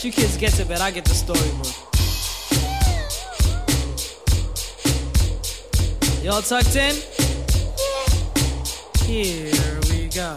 You kids get to bed, I get the storybook. Y'all tucked in? Here we go.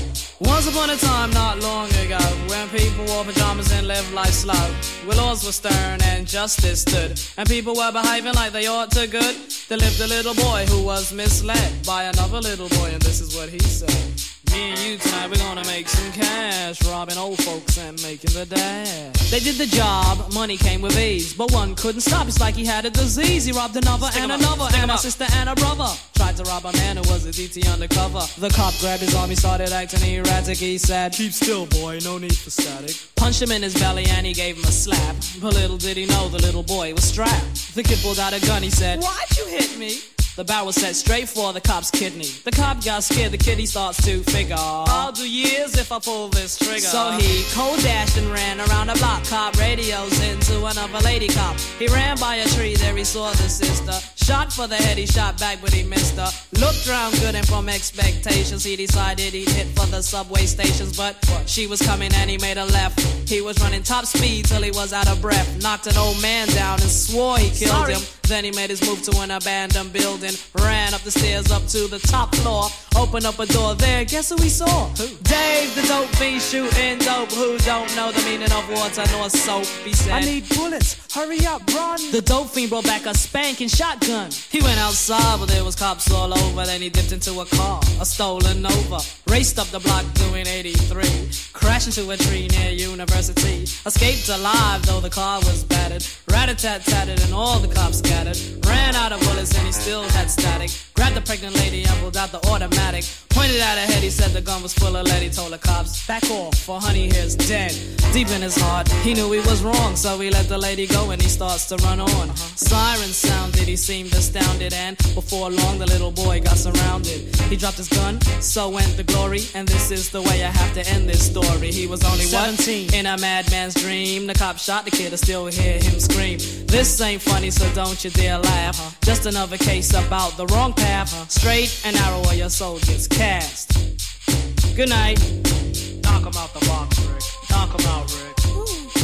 Once upon a time, not long ago, when people wore pajamas and lived life slow, where laws were stern and justice stood, and people were behaving like they ought to good, there lived a little boy who was misled by another little boy, and this is what he said. Me and you tonight, we're gonna make some cash, robbing old folks and making the dash. They did the job, money came with ease, but one couldn't stop, it's like he had a disease. He robbed another and another, and a sister and a brother. Tried to rob a man who was a DT undercover. The cop grabbed his arm, he started acting erratic. He said, keep still, boy, no need for static. Punched him in his belly and he gave him a slap, but little did he know the little boy was strapped. The kid pulled out a gun, he said, why'd you hit me? The barrel was set straight for the cop's kidney. The cop got scared, the kid he starts to figure, I'll do years if I pull this trigger. So he cold dashed and ran around the block. Cop radios into another lady cop. He ran by a tree, there he saw the sister. Shot for the head, he shot back but he missed her. Looked round good and from expectations he decided he'd hit for the subway stations. But she was coming and he made a left. He was running top speed till he was out of breath. Knocked an old man down and swore he killed him. Then he made his move to an abandoned building. Ran up the stairs up to the top floor. Opened up a door there, guess who he saw? Who? Dave the dope fiend shooting dope. Who don't know the meaning of water nor soap? He said, I need bullets, hurry up, run. The dope fiend brought back a spanking shotgun. He went outside but there was cops all over. Then he dipped into a car, a stolen Nova. Raced up the block doing 83. Crashed into a tree near University. Escaped alive though the car was battered. Rat-a-tat-tatted and all the cops scattered. Ran out of bullets and he still had static. Grabbed the pregnant lady and pulled out the automatic. Pointed at her head, he said the gun was full of lead. He told the cops, back off, for honey here's dead. Deep in his heart, he knew he was wrong, so he let the lady go and he starts to run on. Sirens sounded, he seemed astounded, and before long the little boy got surrounded. He dropped his gun, so went the glory, and this is the way I have to end this story. He was only 17, in a madman's dream. The cop shot the kid, I still hear him scream. This ain't funny, so don't you dare laugh. Just another case about the wrong path. Straight and narrow or your soul gets cast. Good night. Knock him out the box, Rick. Knock him out, Rick. Ooh,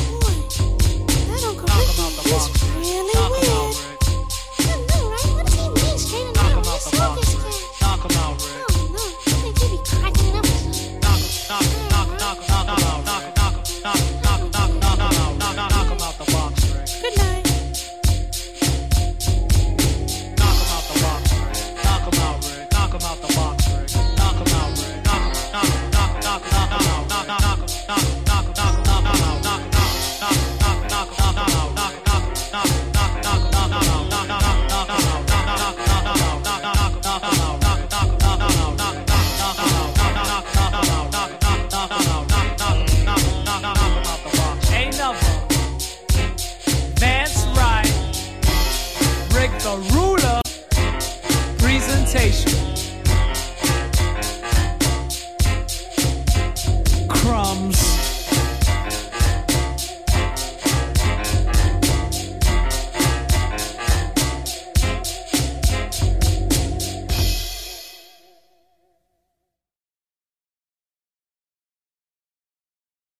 boy. That Uncle Knock him out the box, Rick is Rick. really Knock weird. him out, Rick. I know, right? What does he mean, straight and Knock narrow? him out the box, Rick. Knock him out, Rick. Oh, no. I think he'd be cracking up. Knock him out the box, Rick. Good night. Knock him out the box, Rick. Knock him out, Rick. Knock him out the box, Rick. Knock him out, Rick. Ain't nothing. Vance Wright, Rick the Ruler, presentation. Crumbs.